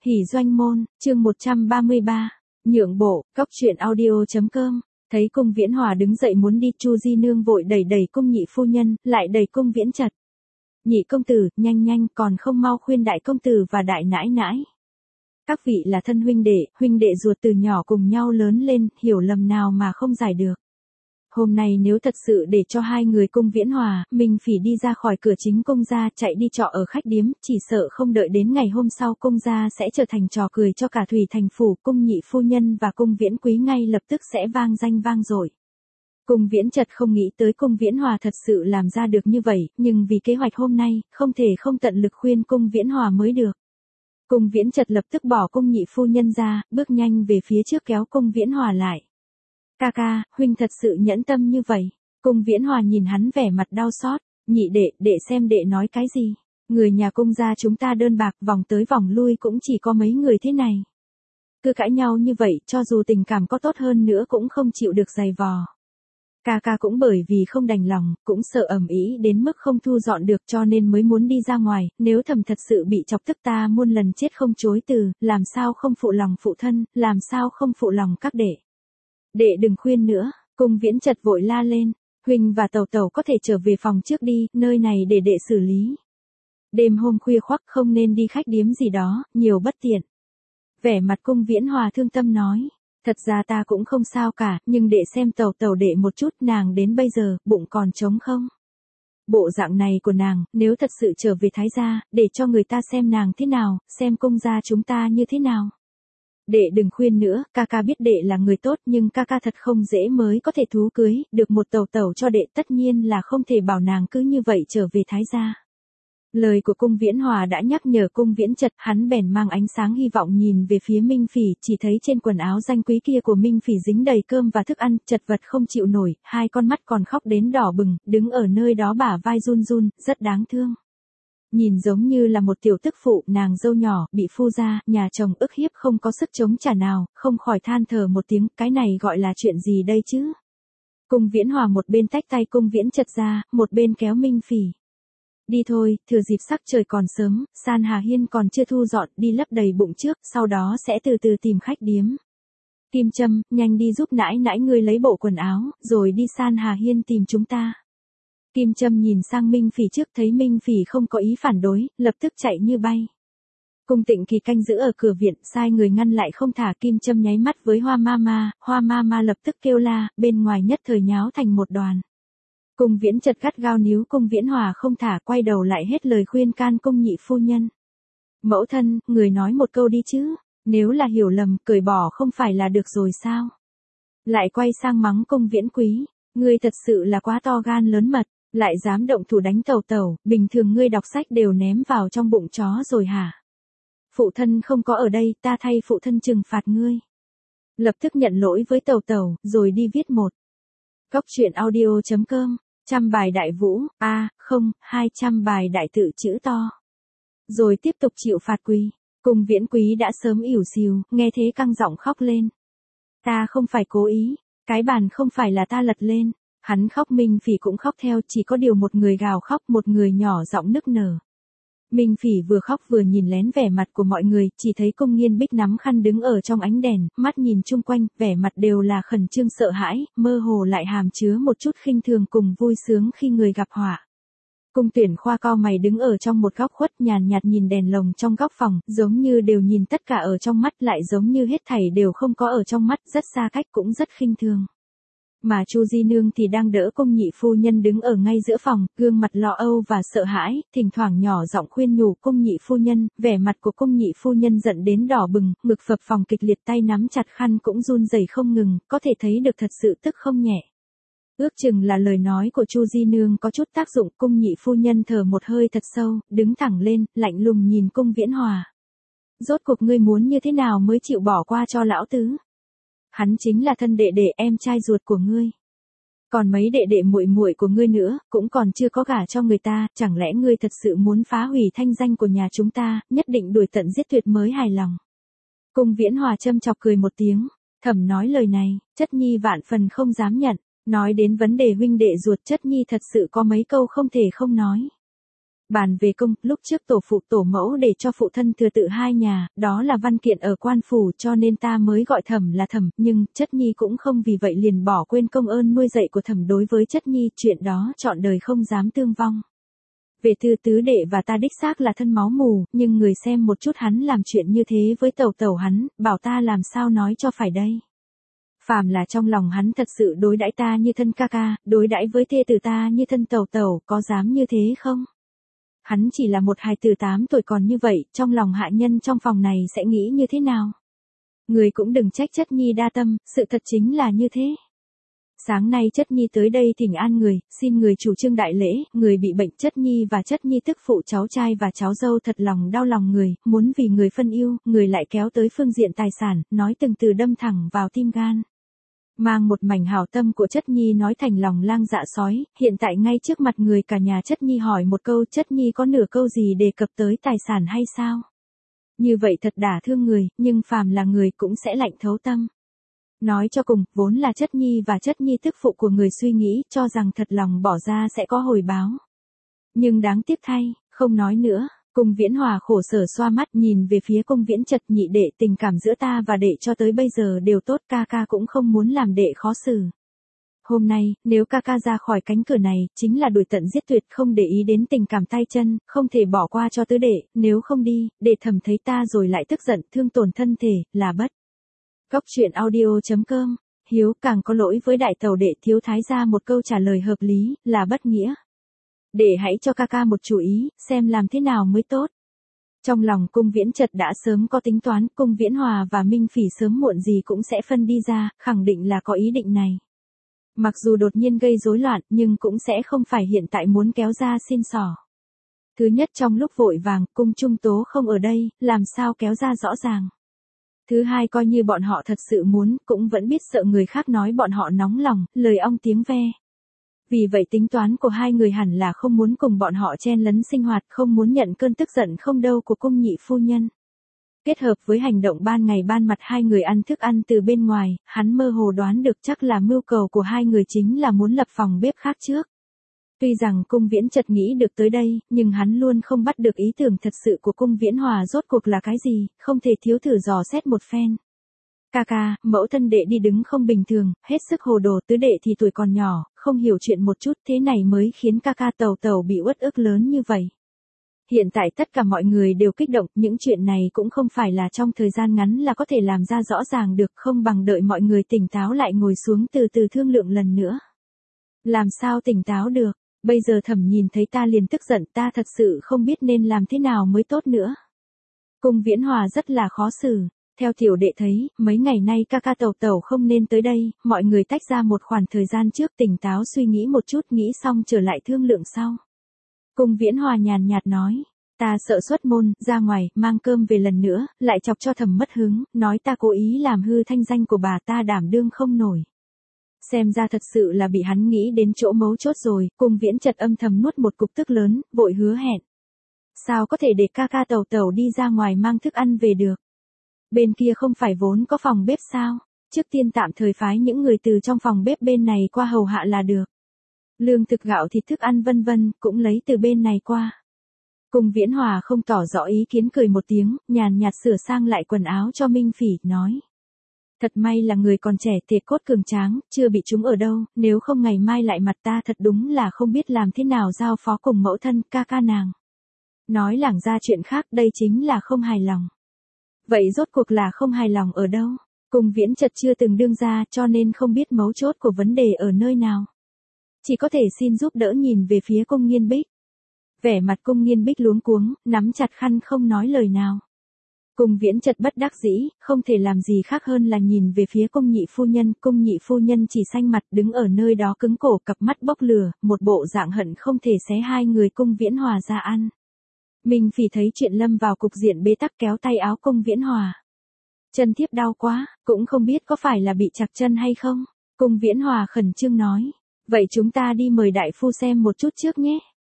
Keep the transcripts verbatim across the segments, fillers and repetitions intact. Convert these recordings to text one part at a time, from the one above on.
Hỉ doanh môn, chương một trăm ba mươi ba, nhượng bộ, góc truyện audio.com, thấy cung Viễn Hòa đứng dậy muốn đi, Chu Di Nương vội đẩy đẩy cung nhị phu nhân, lại đẩy cung Viễn Chật. Nhị công tử, nhanh nhanh, còn không mau khuyên đại công tử và đại nãi nãi. Các vị là thân huynh đệ, huynh đệ ruột từ nhỏ cùng nhau lớn lên, hiểu lầm nào mà không giải được. Hôm nay nếu thật sự để cho hai người cung Viễn Hòa, mình phỉ đi ra khỏi cửa chính cung gia, chạy đi trọ ở khách điếm, chỉ sợ không đợi đến ngày hôm sau cung gia sẽ trở thành trò cười cho cả Thủy Thành phủ, cung nhị phu nhân và cung Viễn Quý ngay lập tức sẽ vang danh vang dội. Cung Viễn Chật không nghĩ tới cung Viễn Hòa thật sự làm ra được như vậy, nhưng vì kế hoạch hôm nay, không thể không tận lực khuyên cung Viễn Hòa mới được. Cung Viễn Chật lập tức bỏ cung nhị phu nhân ra, bước nhanh về phía trước kéo cung Viễn Hòa lại. Ca ca, huynh thật sự nhẫn tâm như vậy. Cung Viễn Hòa nhìn hắn vẻ mặt đau xót, nhị đệ, đệ xem đệ nói cái gì. Người nhà cung gia chúng ta đơn bạc, vòng tới vòng lui cũng chỉ có mấy người thế này. Cứ cãi nhau như vậy, cho dù tình cảm có tốt hơn nữa cũng không chịu được giày vò. Ca ca cũng bởi vì không đành lòng, cũng sợ ầm ĩ đến mức không thu dọn được cho nên mới muốn đi ra ngoài, nếu thầm thật sự bị chọc tức ta muôn lần chết không chối từ, làm sao không phụ lòng phụ thân, làm sao không phụ lòng các đệ. Đệ đừng khuyên nữa, cung Viễn Chật vội la lên, huynh và tẩu tẩu có thể trở về phòng trước đi, nơi này để đệ xử lý. Đêm hôm khuya khoắt không nên đi khách điếm gì đó, nhiều bất tiện. Vẻ mặt cung Viễn Hòa thương tâm nói, thật ra ta cũng không sao cả, nhưng đệ xem tẩu tẩu đệ một chút, nàng đến bây giờ, bụng còn trống không? Bộ dạng này của nàng, nếu thật sự trở về Thái gia, để cho người ta xem nàng thế nào, xem cung gia chúng ta như thế nào. Đệ đừng khuyên nữa, ca ca biết đệ là người tốt nhưng ca ca thật không dễ mới có thể thú cưới, được một tẩu tẩu cho đệ, tất nhiên là không thể bảo nàng cứ như vậy trở về Thái gia. Lời của cung Viễn Hòa đã nhắc nhở cung Viễn Chật, hắn bèn mang ánh sáng hy vọng nhìn về phía Minh Phỉ, chỉ thấy trên quần áo danh quý kia của Minh Phỉ dính đầy cơm và thức ăn, chật vật không chịu nổi, hai con mắt còn khóc đến đỏ bừng, đứng ở nơi đó bả vai run run, rất đáng thương. Nhìn giống như là một tiểu tức phụ, nàng dâu nhỏ, bị phu gia, nhà chồng ức hiếp không có sức chống trả nào, không khỏi than thở một tiếng, cái này gọi là chuyện gì đây chứ? Cung Viễn Hòa một bên tách tay cung Viễn Chật ra, một bên kéo Minh Phỉ. Đi thôi, thừa dịp sắc trời còn sớm, San Hà Hiên còn chưa thu dọn, đi lấp đầy bụng trước, sau đó sẽ từ từ tìm khách điếm. Kim Trâm, nhanh đi giúp nãi nãi ngươi lấy bộ quần áo, rồi đi San Hà Hiên tìm chúng ta. Kim Trâm nhìn sang Minh Phỉ trước, thấy Minh Phỉ không có ý phản đối, lập tức chạy như bay. Cung Tịnh Kỳ canh giữ ở cửa viện, sai người ngăn lại không thả. Kim Trâm nháy mắt với Hoa Mama, Hoa Mama lập tức kêu la, bên ngoài nhất thời nháo thành một đoàn. Cung Viễn Chật gắt gao níu cung Viễn Hòa không thả, quay đầu lại hết lời khuyên can cung nhị phu nhân. Mẫu thân, người nói một câu đi chứ, nếu là hiểu lầm, cởi bỏ không phải là được rồi sao? Lại quay sang mắng cung Viễn Quý, ngươi thật sự là quá to gan lớn mật, lại dám động thủ đánh tẩu tẩu, bình thường ngươi đọc sách đều ném vào trong bụng chó rồi hả? Phụ thân không có ở đây, ta thay phụ thân trừng phạt ngươi. Lập tức nhận lỗi với tẩu tẩu, rồi đi viết một. Góc truyện audio.com, trăm bài đại vũ, a, à, không, hai trăm bài đại tự chữ to. Rồi tiếp tục chịu phạt quỳ. Cung Viễn Quý đã sớm ỉu xìu, nghe thế căng giọng khóc lên. Ta không phải cố ý, cái bàn không phải là ta lật lên. Hắn khóc, Minh Phỉ cũng khóc theo, chỉ có điều một người gào khóc, một người nhỏ giọng nức nở. Minh Phỉ vừa khóc vừa nhìn lén vẻ mặt của mọi người, chỉ thấy cung Nghiên Bích nắm khăn đứng ở trong ánh đèn, mắt nhìn chung quanh, vẻ mặt đều là khẩn trương sợ hãi, mơ hồ lại hàm chứa một chút khinh thường cùng vui sướng khi người gặp họa. Cung Tuyển Khoa cau mày đứng ở trong một góc khuất, nhàn nhạt nhìn đèn lồng trong góc phòng, giống như đều nhìn tất cả ở trong mắt, lại giống như hết thảy đều không có ở trong mắt, rất xa cách cũng rất khinh thường. Mà Chu Di Nương thì đang đỡ cung nhị phu nhân đứng ở ngay giữa phòng, gương mặt lo âu và sợ hãi, thỉnh thoảng nhỏ giọng khuyên nhủ cung nhị phu nhân, vẻ mặt của cung nhị phu nhân giận đến đỏ bừng, ngực phập phồng kịch liệt, tay nắm chặt khăn cũng run rẩy không ngừng, có thể thấy được thật sự tức không nhẹ. Ước chừng là lời nói của Chu Di Nương có chút tác dụng, cung nhị phu nhân thở một hơi thật sâu, đứng thẳng lên, lạnh lùng nhìn cung Viễn Hòa. Rốt cuộc ngươi muốn như thế nào mới chịu bỏ qua cho lão tứ? Hắn chính là thân đệ đệ em trai ruột của ngươi. Còn mấy đệ đệ muội muội của ngươi nữa, cũng còn chưa có gả cho người ta, chẳng lẽ ngươi thật sự muốn phá hủy thanh danh của nhà chúng ta, nhất định đuổi tận giết tuyệt mới hài lòng. Cung Viễn Hòa châm chọc cười một tiếng, thầm nói lời này, Chất Nhi vạn phần không dám nhận, nói đến vấn đề huynh đệ ruột Chất Nhi thật sự có mấy câu không thể không nói. Bàn về công, lúc trước tổ phụ tổ mẫu để cho phụ thân thừa tự hai nhà, đó là văn kiện ở quan phủ cho nên ta mới gọi Thẩm là Thẩm, nhưng chất nhi cũng không vì vậy liền bỏ quên công ơn nuôi dạy của Thẩm đối với chất nhi, chuyện đó trọn đời không dám tương vong. Về thư tứ đệ và ta đích xác là thân máu mù, nhưng người xem một chút hắn làm chuyện như thế với tẩu tẩu hắn, bảo ta làm sao nói cho phải đây. Phàm là trong lòng hắn thật sự đối đãi ta như thân ca ca, đối đãi với thê tử ta như thân tẩu tẩu, có dám như thế không? Hắn chỉ là một hài tử tám tuổi còn như vậy, trong lòng hạ nhân trong phòng này sẽ nghĩ như thế nào? Người cũng đừng trách chất nhi đa tâm, sự thật chính là như thế. Sáng nay chất nhi tới đây thỉnh an người, xin người chủ trương đại lễ, người bị bệnh chất nhi và chất nhi tức phụ cháu trai và cháu dâu thật lòng đau lòng người, muốn vì người phân yêu, người lại kéo tới phương diện tài sản, nói từng từ đâm thẳng vào tim gan. Mang một mảnh hảo tâm của chất nhi nói thành lòng lang dạ sói, hiện tại ngay trước mặt người cả nhà chất nhi hỏi một câu, chất nhi có nửa câu gì đề cập tới tài sản hay sao? Như vậy thật đả thương người, nhưng phàm là người cũng sẽ lạnh thấu tâm. Nói cho cùng, vốn là chất nhi và chất nhi tức phụ của người suy nghĩ, cho rằng thật lòng bỏ ra sẽ có hồi báo. Nhưng đáng tiếc thay, không nói nữa. Cung Viễn Hòa khổ sở xoa mắt nhìn về phía Cung Viễn Chật, nhị đệ, tình cảm giữa ta và đệ cho tới bây giờ đều tốt, ca ca cũng không muốn làm đệ khó xử. Hôm nay, nếu ca ca ra khỏi cánh cửa này, chính là đuổi tận giết tuyệt, không để ý đến tình cảm tay chân, không thể bỏ qua cho tứ đệ, nếu không đi, đệ Thẩm thấy ta rồi lại tức giận, thương tổn thân thể, là bất. Góc truyện audio chấm com, hiếu càng có lỗi với đại tẩu đệ thiếu thái gia một câu trả lời hợp lý, là bất nghĩa. Để hãy cho ca ca một chú ý, xem làm thế nào mới tốt. Trong lòng Cung Viễn Chật đã sớm có tính toán, Cung Viễn Hòa và Minh Phỉ sớm muộn gì cũng sẽ phân đi ra, khẳng định là có ý định này. Mặc dù đột nhiên gây rối loạn, nhưng cũng sẽ không phải hiện tại muốn kéo ra xin xỏ. Thứ nhất, trong lúc vội vàng, Cung Trung Tố không ở đây, làm sao kéo ra rõ ràng. Thứ hai, coi như bọn họ thật sự muốn, cũng vẫn biết sợ người khác nói bọn họ nóng lòng, lời ong tiếng ve. Vì vậy tính toán của hai người hẳn là không muốn cùng bọn họ chen lấn sinh hoạt, không muốn nhận cơn tức giận không đâu của cung nhị phu nhân. Kết hợp với hành động ban ngày ban mặt hai người ăn thức ăn từ bên ngoài, hắn mơ hồ đoán được chắc là mưu cầu của hai người chính là muốn lập phòng bếp khác trước. Tuy rằng Cung Viễn Chật nghĩ được tới đây, nhưng hắn luôn không bắt được ý tưởng thật sự của Cung Viễn Hòa rốt cuộc là cái gì, không thể thiếu thử dò xét một phen. Ca ca, mẫu thân đệ đi đứng không bình thường, hết sức hồ đồ, tứ đệ thì tuổi còn nhỏ, không hiểu chuyện một chút, thế này mới khiến ca ca tàu tàu bị uất ức lớn như vậy. Hiện tại tất cả mọi người đều kích động, những chuyện này cũng không phải là trong thời gian ngắn là có thể làm ra rõ ràng được, không bằng đợi mọi người tỉnh táo lại ngồi xuống từ từ thương lượng lần nữa. Làm sao tỉnh táo được, bây giờ Thẩm nhìn thấy ta liền tức giận, ta thật sự không biết nên làm thế nào mới tốt nữa. Cung Viễn Hòa rất là khó xử. Theo tiểu đệ thấy, mấy ngày nay ca ca tẩu tẩu không nên tới đây, mọi người tách ra một khoảng thời gian trước tỉnh táo suy nghĩ một chút, nghĩ xong trở lại thương lượng sau. Cung Viễn Hòa nhàn nhạt nói, ta sợ xuất môn, ra ngoài, mang cơm về lần nữa, lại chọc cho Thẩm mất hứng, nói ta cố ý làm hư thanh danh của bà, ta đảm đương không nổi. Xem ra thật sự là bị hắn nghĩ đến chỗ mấu chốt rồi, Cung Viễn Chật âm thầm nuốt một cục tức lớn, vội hứa hẹn. Sao có thể để ca ca tẩu tẩu đi ra ngoài mang thức ăn về được? Bên kia không phải vốn có phòng bếp sao? Trước tiên tạm thời phái những người từ trong phòng bếp bên này qua hầu hạ là được. Lương thực gạo thịt thức ăn vân vân, cũng lấy từ bên này qua. Cung Viễn Hòa không tỏ rõ ý kiến, cười một tiếng, nhàn nhạt sửa sang lại quần áo cho Minh Phỉ, nói. Thật may là người còn trẻ, thể cốt cường tráng, chưa bị trúng ở đâu, nếu không ngày mai lại mặt ta thật đúng là không biết làm thế nào giao phó cùng mẫu thân, ca ca nàng. Nói lảng ra chuyện khác, đây chính là không hài lòng. Vậy rốt cuộc là không hài lòng ở đâu? Cung Viễn Chật chưa từng đương ra cho nên không biết mấu chốt của vấn đề ở nơi nào. Chỉ có thể xin giúp đỡ nhìn về phía Cung Nghiên Bích. Vẻ mặt Cung Nghiên Bích luống cuống, nắm chặt khăn không nói lời nào. Cung Viễn Chật bất đắc dĩ, không thể làm gì khác hơn là nhìn về phía Cung nhị phu nhân. Cung nhị phu nhân chỉ xanh mặt đứng ở nơi đó cứng cổ, cặp mắt bốc lửa, một bộ dạng hận không thể xé hai người Cung Viễn Hòa ra ăn. Minh Phỉ thấy chuyện lâm vào cục diện bế tắc, kéo tay áo Cung Viễn Hòa. Chân thiếp đau quá, cũng không biết có phải là bị chặt chân hay không. Cung Viễn Hòa khẩn trương nói. Vậy chúng ta đi mời đại phu xem một chút trước nhé.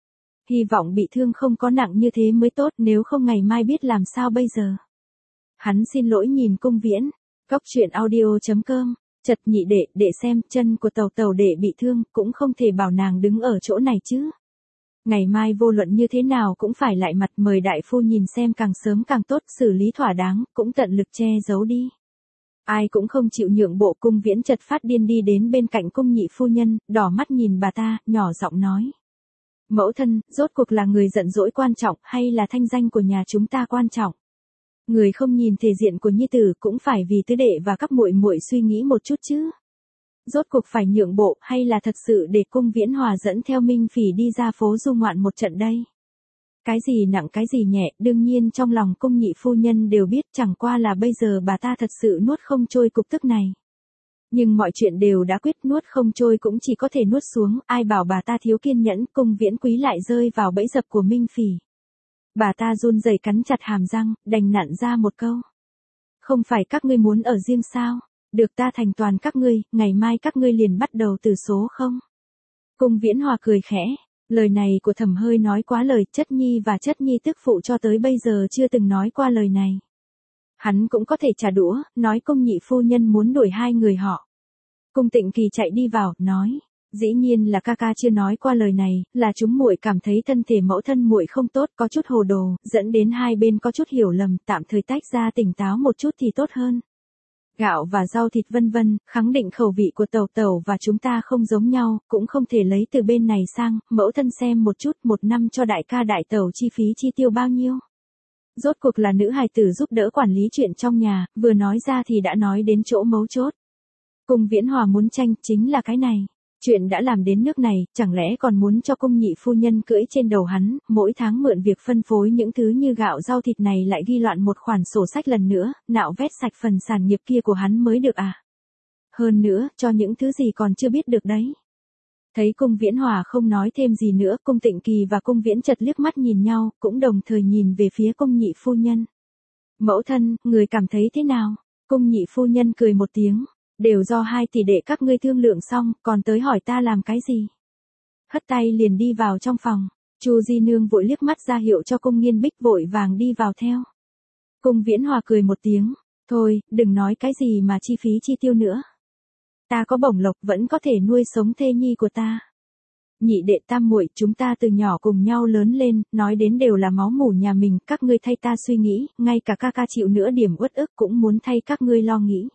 Hy vọng bị thương không có nặng như thế mới tốt, nếu không ngày mai biết làm sao bây giờ. Hắn xin lỗi nhìn Cung Viễn. Góc truyện audio chấm com. Chật nhị đệ, đệ xem, chân của tàu tàu đệ bị thương, cũng không thể bảo nàng đứng ở chỗ này chứ. Ngày mai vô luận như thế nào cũng phải lại mặt, mời đại phu nhìn xem càng sớm càng tốt, xử lý thỏa đáng, cũng tận lực che giấu đi. Ai cũng không chịu nhượng bộ. Cung Viễn chợt phát điên đi đến bên cạnh cung nhị phu nhân, đỏ mắt nhìn bà ta, nhỏ giọng nói. Mẫu thân, rốt cuộc là người giận dỗi quan trọng hay là thanh danh của nhà chúng ta quan trọng? Người không nhìn thể diện của nhi tử cũng phải vì tứ đệ và các muội muội suy nghĩ một chút chứ. Rốt cuộc phải nhượng bộ hay là thật sự để cung Viễn Hòa dẫn theo Minh Phỉ đi ra phố du ngoạn một trận đây? Cái gì nặng cái gì nhẹ, đương nhiên trong lòng cung nhị phu nhân đều biết, chẳng qua là bây giờ bà ta thật sự nuốt không trôi cục tức này. Nhưng mọi chuyện đều đã quyết, nuốt không trôi cũng chỉ có thể nuốt xuống, ai bảo bà ta thiếu kiên nhẫn. Cung Viễn Quý lại rơi vào bẫy dập của Minh Phỉ. Bà ta run rẩy cắn chặt hàm răng, đành nặn ra một câu. Không phải các ngươi muốn ở riêng sao? Được ta thành toàn các ngươi, ngày mai các ngươi liền bắt đầu từ số không? Cung Viễn Hòa cười khẽ. Lời này của Thẩm hơi nói quá lời, chất nhi và chất nhi tức phụ cho tới bây giờ chưa từng nói qua lời này. Hắn cũng có thể trả đũa, nói cung nhị phu nhân muốn đuổi hai người họ. Cung Tịnh Kỳ chạy đi vào, nói. Dĩ nhiên là ca ca chưa nói qua lời này, là chúng muội cảm thấy thân thể mẫu thân muội không tốt, có chút hồ đồ, dẫn đến hai bên có chút hiểu lầm, tạm thời tách ra tỉnh táo một chút thì tốt hơn. Gạo và rau thịt vân vân, khẳng định khẩu vị của tẩu tẩu và chúng ta không giống nhau, cũng không thể lấy từ bên này sang, mẫu thân xem một chút, một năm cho đại ca đại tẩu chi phí chi tiêu bao nhiêu. Rốt cuộc là nữ hài tử giúp đỡ quản lý chuyện trong nhà, vừa nói ra thì đã nói đến chỗ mấu chốt. Cung Viễn Hòa muốn tranh chính là cái này. Chuyện đã làm đến nước này, chẳng lẽ còn muốn cho cung nhị phu nhân cưỡi trên đầu hắn, mỗi tháng mượn việc phân phối những thứ như gạo rau thịt này lại ghi loạn một khoản sổ sách lần nữa, nạo vét sạch phần sản nghiệp kia của hắn mới được à? Hơn nữa, cho những thứ gì còn chưa biết được đấy. Thấy cung Viễn Hòa không nói thêm gì nữa, cung Tịnh Kỳ và cung Viễn chợt liếc mắt nhìn nhau, cũng đồng thời nhìn về phía cung nhị phu nhân. Mẫu thân, người cảm thấy thế nào? Cung nhị phu nhân cười một tiếng. Đều do hai tỷ đệ các ngươi thương lượng xong, còn tới hỏi ta làm cái gì? Hất tay liền đi vào trong phòng. Chu Di Nương vội liếc mắt ra hiệu cho cung Nghiên Bích vội vàng đi vào theo. Cung Viễn Hòa cười một tiếng. Thôi, đừng nói cái gì mà chi phí chi tiêu nữa. Ta có bổng lộc vẫn có thể nuôi sống thê nhi của ta. Nhị đệ tam muội, chúng ta từ nhỏ cùng nhau lớn lên, nói đến đều là máu mủ nhà mình, các ngươi thay ta suy nghĩ, ngay cả ca ca chịu nữa điểm uất ức cũng muốn thay các ngươi lo nghĩ.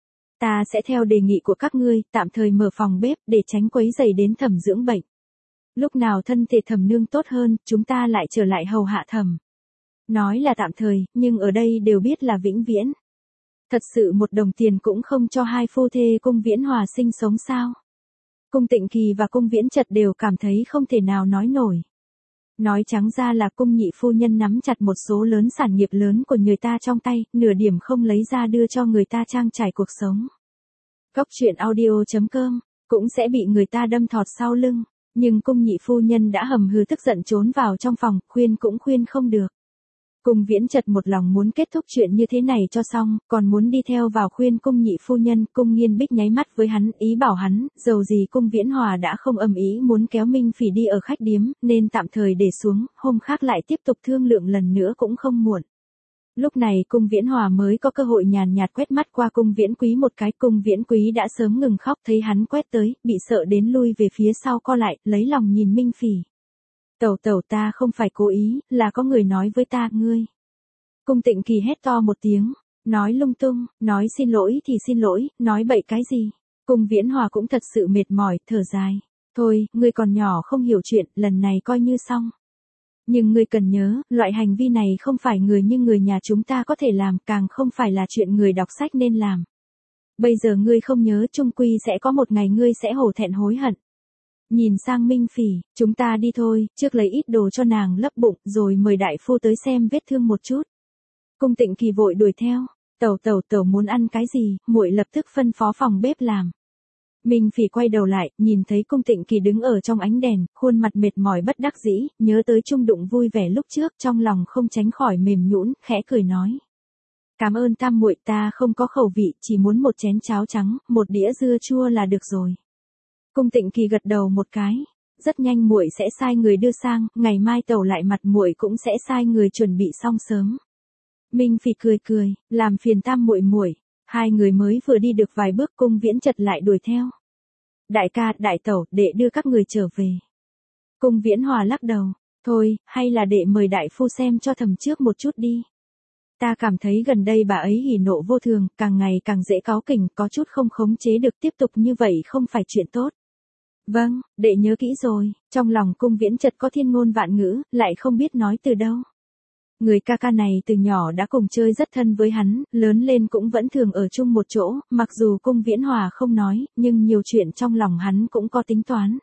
Ta sẽ theo đề nghị của các ngươi, tạm thời mở phòng bếp để tránh quấy rầy đến Thẩm dưỡng bệnh. Lúc nào thân thể Thẩm nương tốt hơn, chúng ta lại trở lại hầu hạ Thẩm. Nói là tạm thời, nhưng ở đây đều biết là vĩnh viễn. Thật sự một đồng tiền cũng không cho hai phu thê cung Viễn Hòa sinh sống sao? Cung Tịnh Kỳ và cung Viễn Chật đều cảm thấy không thể nào nói nổi. Nói trắng ra là cung nhị phu nhân nắm chặt một số lớn sản nghiệp lớn của người ta trong tay, nửa điểm không lấy ra đưa cho người ta trang trải cuộc sống. Góc truyện audio chấm com cũng sẽ bị người ta đâm thọt sau lưng, nhưng cung nhị phu nhân đã hầm hừ tức giận trốn vào trong phòng, khuyên cũng khuyên không được. Cung Viễn Chật một lòng muốn kết thúc chuyện như thế này cho xong, còn muốn đi theo vào khuyên cung nhị phu nhân. Cung Nghiên Bích nháy mắt với hắn, ý bảo hắn, dầu gì cung Viễn Hòa đã không âm ý muốn kéo Minh Phỉ đi ở khách điếm, nên tạm thời để xuống, hôm khác lại tiếp tục thương lượng lần nữa cũng không muộn. Lúc này cung Viễn Hòa mới có cơ hội nhàn nhạt quét mắt qua cung Viễn Quý một cái. Cung Viễn Quý đã sớm ngừng khóc, thấy hắn quét tới, bị sợ đến lui về phía sau co lại, lấy lòng nhìn Minh Phỉ. Tẩu tẩu, ta không phải cố ý, là có người nói với ta, ngươi. Cung Tịnh Kỳ hét to một tiếng, nói lung tung, nói xin lỗi thì xin lỗi, nói bậy cái gì. Cung Viễn Hòa cũng thật sự mệt mỏi, thở dài. Thôi, ngươi còn nhỏ không hiểu chuyện, lần này coi như xong. Nhưng ngươi cần nhớ, loại hành vi này không phải người như người nhà chúng ta có thể làm, càng không phải là chuyện người đọc sách nên làm. Bây giờ ngươi không nhớ, chung quy sẽ có một ngày ngươi sẽ hổ thẹn hối hận. Nhìn sang Minh Phỉ, chúng ta đi thôi, trước lấy ít đồ cho nàng lấp bụng, rồi mời đại phu tới xem vết thương một chút. Cung Tịnh Kỳ vội đuổi theo, tẩu tẩu tẩu muốn ăn cái gì, muội lập tức phân phó phòng bếp làm. Minh Phỉ quay đầu lại, nhìn thấy Cung Tịnh Kỳ đứng ở trong ánh đèn, khuôn mặt mệt mỏi bất đắc dĩ, nhớ tới chung đụng vui vẻ lúc trước, trong lòng không tránh khỏi mềm nhũn, khẽ cười nói. Cảm ơn tam muội, ta không có khẩu vị, chỉ muốn một chén cháo trắng, một đĩa dưa chua là được rồi. Cung Tịnh Kỳ gật đầu một cái, rất nhanh muội sẽ sai người đưa sang, ngày mai tẩu lại mặt muội cũng sẽ sai người chuẩn bị xong sớm. Minh Phỉ cười cười, làm phiền tam muội muội. Hai người mới vừa đi được vài bước, cung Viễn Chật lại đuổi theo. Đại ca, đại tẩu, đệ đưa các người trở về. Cung Viễn Hòa lắc đầu, thôi, hay là đệ mời đại phu xem cho thầm trước một chút đi. Ta cảm thấy gần đây bà ấy hỉ nộ vô thường, càng ngày càng dễ cáu kỉnh, có chút không khống chế được, tiếp tục như vậy không phải chuyện tốt. Vâng, đệ nhớ kỹ rồi, trong lòng Cung Viễn chợt có thiên ngôn vạn ngữ, lại không biết nói từ đâu. Người ca ca này từ nhỏ đã cùng chơi rất thân với hắn, lớn lên cũng vẫn thường ở chung một chỗ, mặc dù Cung Viễn Hòa không nói, nhưng nhiều chuyện trong lòng hắn cũng có tính toán.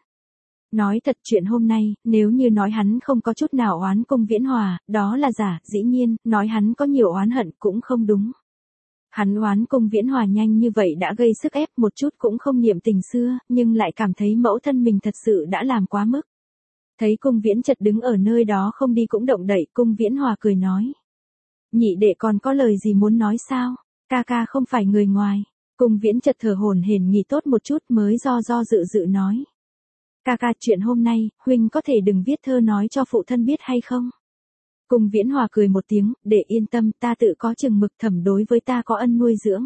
Nói thật, chuyện hôm nay, nếu như nói hắn không có chút nào oán Cung Viễn Hòa, đó là giả, dĩ nhiên, nói hắn có nhiều oán hận cũng không đúng. Hắn oán Cung Viễn Hòa nhanh như vậy đã gây sức ép, một chút cũng không niệm tình xưa, nhưng lại cảm thấy mẫu thân mình thật sự đã làm quá mức. Thấy Cung Viễn chợt đứng ở nơi đó không đi cũng động đậy, Cung Viễn Hòa cười nói. Nhị đệ còn có lời gì muốn nói sao? Ca ca không phải người ngoài. Cung Viễn chợt thở hổn hển nghỉ tốt một chút mới do do dự dự nói. Ca ca, chuyện hôm nay, huynh có thể đừng viết thơ nói cho phụ thân biết hay không? Cung Viễn Hòa cười một tiếng, để yên tâm, ta tự có chừng mực, thẩm đối với ta có ân nuôi dưỡng.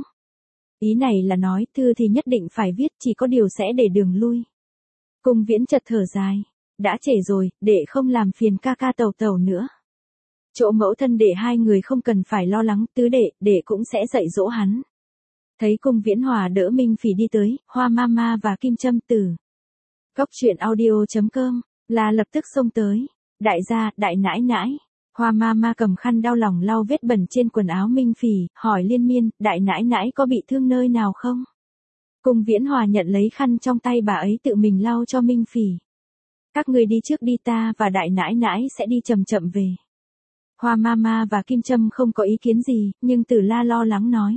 Ý này là nói, thư thì nhất định phải viết, chỉ có điều sẽ để đường lui. Cung Viễn chợt thở dài. Đã trễ rồi, đệ không làm phiền ca ca tàu tàu nữa. Chỗ mẫu thân đệ hai người không cần phải lo lắng, tứ đệ, đệ cũng sẽ dạy dỗ hắn. Thấy Cung Viễn Hòa đỡ Minh Phỉ đi tới, Hoa Mama và Kim Trâm từ Cóc truyện audio chấm com là lập tức xông tới. Đại gia, đại nãi nãi. Hoa Mama cầm khăn đau lòng lau vết bẩn trên quần áo Minh Phỉ, hỏi liên miên, đại nãi nãi có bị thương nơi nào không? Cung Viễn Hòa nhận lấy khăn trong tay bà ấy tự mình lau cho Minh Phỉ. Các người đi trước đi, ta và đại nãi nãi sẽ đi chậm chậm về. Hoa Mama và Kim Trâm không có ý kiến gì, nhưng Tử La lo lắng nói.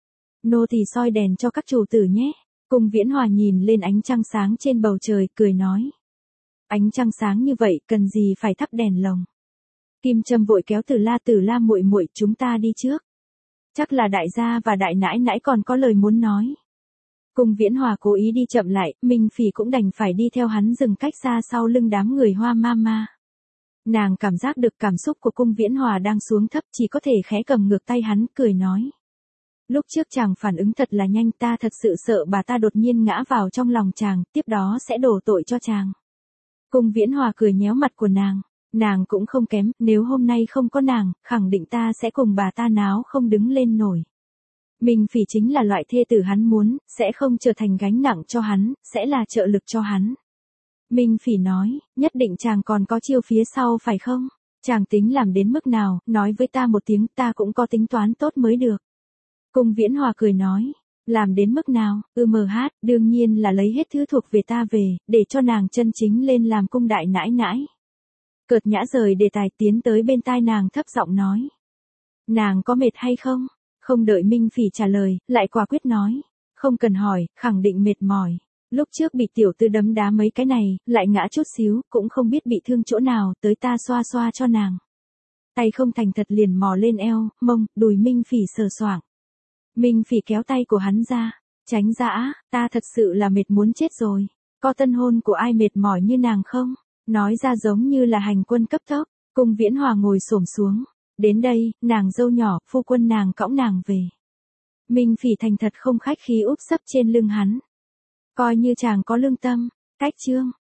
Nô thì soi đèn cho các chủ tử nhé. Cung Viễn Hòa nhìn lên ánh trăng sáng trên bầu trời, cười nói. Ánh trăng sáng như vậy, cần gì phải thắp đèn lồng. Kim Trâm vội kéo Tử La, Tử La muội muội, chúng ta đi trước. Chắc là đại gia và đại nãi nãi còn có lời muốn nói. Cung Viễn Hòa cố ý đi chậm lại, Minh Phỉ cũng đành phải đi theo hắn dừng cách xa sau lưng đám người Hoa Mama. Nàng cảm giác được cảm xúc của Cung Viễn Hòa đang xuống thấp, chỉ có thể khẽ cầm ngược tay hắn, cười nói. Lúc trước chàng phản ứng thật là nhanh, ta thật sự sợ bà ta đột nhiên ngã vào trong lòng chàng, tiếp đó sẽ đổ tội cho chàng. Cung Viễn Hòa cười nhéo mặt của nàng, nàng cũng không kém, nếu hôm nay không có nàng, khẳng định ta sẽ cùng bà ta náo không đứng lên nổi. Minh Phỉ chính là loại thê tử hắn muốn, sẽ không trở thành gánh nặng cho hắn, sẽ là trợ lực cho hắn. Minh Phỉ nói, nhất định chàng còn có chiêu phía sau phải không? Chàng tính làm đến mức nào, nói với ta một tiếng, ta cũng có tính toán tốt mới được. Cung Viễn Hòa cười nói, làm đến mức nào, ư mờ hát, đương nhiên là lấy hết thứ thuộc về ta về, để cho nàng chân chính lên làm cung đại nãi nãi. Cợt nhã rời đề tài tiến tới bên tai nàng thấp giọng nói. Nàng có mệt hay không? Không đợi Minh Phỉ trả lời, lại quả quyết nói. Không cần hỏi, khẳng định mệt mỏi. Lúc trước bị tiểu tư đấm đá mấy cái này, lại ngã chút xíu, cũng không biết bị thương chỗ nào, tới ta xoa xoa cho nàng. Tay không thành thật liền mò lên eo, mông, đùi Minh Phỉ sờ soạng. Minh Phỉ kéo tay của hắn ra. Tránh ra, ta thật sự là mệt muốn chết rồi. Có tân hôn của ai mệt mỏi như nàng không? Nói ra giống như là hành quân cấp tốc. Cung Viễn Hòa ngồi xổm xuống. Đến đây, nàng dâu nhỏ, phu quân nàng cõng nàng về. Minh Phỉ thành thật không khách khí úp sấp trên lưng hắn. Coi như chàng có lương tâm. Cách chương.